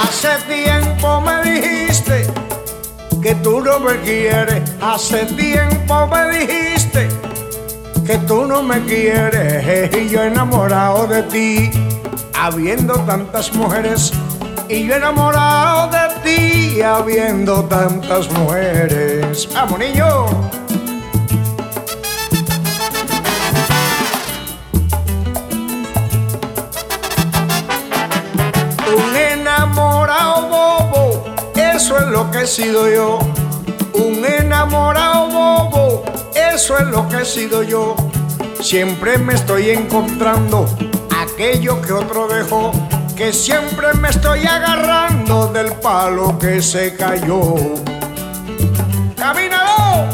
Hace tiempo me dijiste que tú no me quieres. Hace tiempo me dijiste que tú no me quieres. Y yo enamorado de ti, habiendo tantas mujeres. Y yo enamorado de ti, habiendo tantas mujeres. ¡Vamos, niño! Un enamorado bobo, eso es lo que he sido yo. Un enamorado bobo, eso es lo que he sido yo. Siempre me estoy encontrando aquello que otro dejó, que siempre me estoy agarrando del palo que se cayó. ¡Camínalo!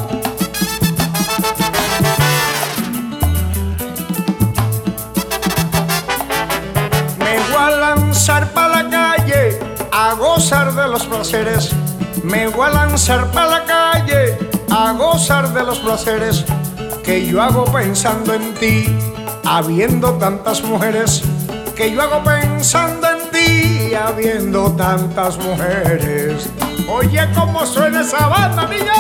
Me voy a lanzar para la calle a gozar de los placeres. Me voy a lanzar para la calle a gozar de los placeres que yo hago pensando en ti, habiendo tantas mujeres. Que yo hago pensando en ti, habiendo tantas mujeres. Oye, cómo suena esa banda, niño.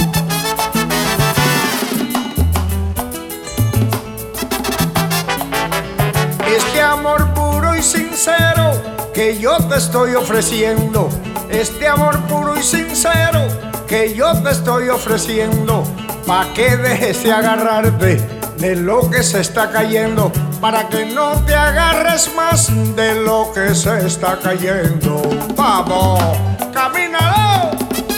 Este amor puro y sincero que yo te estoy ofreciendo. Este amor puro y sincero que yo te estoy ofreciendo. Pa' que dejes de agarrarte de lo que se está cayendo, para que no te agarres más de lo que se está cayendo. ¡Vamos! ¡Camínalo!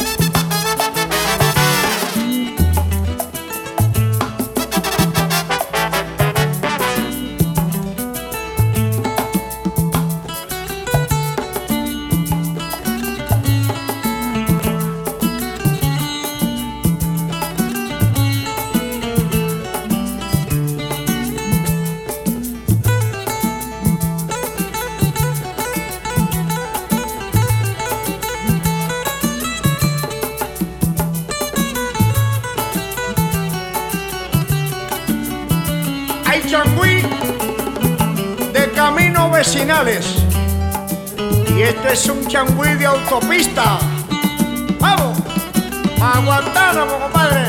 Hay changüí de caminos vecinales y este es un changüí de autopista. ¡Vamos! ¡A Guantánamo, compadre!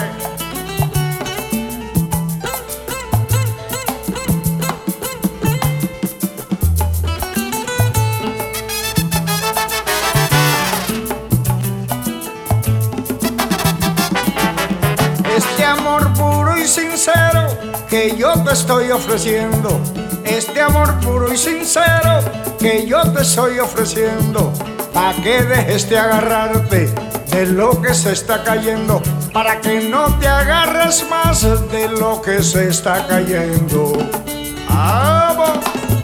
Este amor puro y sincero que yo te estoy ofreciendo, este amor puro y sincero que yo te estoy ofreciendo, pa' que dejes de agarrarte de lo que se está cayendo, para que no te agarres más de lo que se está cayendo. ¡Vamos!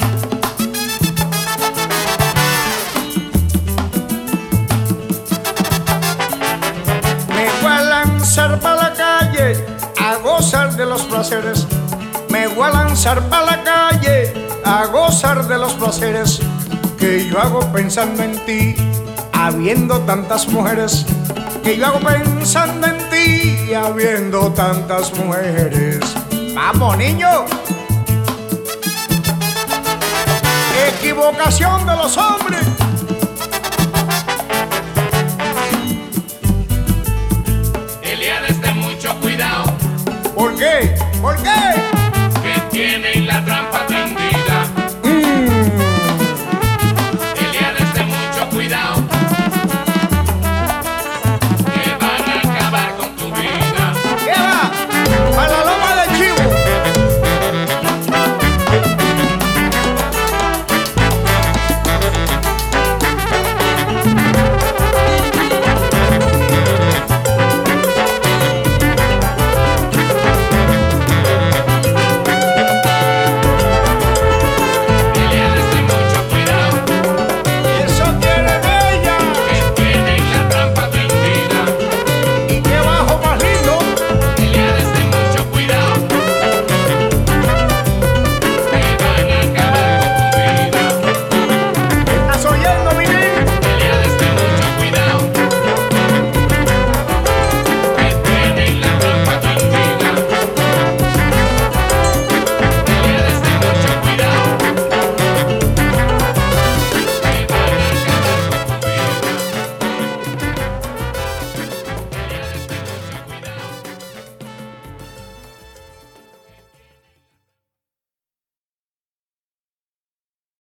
Me voy a lanzar para la calle a gozar de los placeres. Me voy a lanzar para la calle a gozar de los placeres que yo hago pensando en ti, habiendo tantas mujeres. Que yo hago pensando en ti, habiendo tantas mujeres. ¡Vamos, niño! Equivocación de los hombres.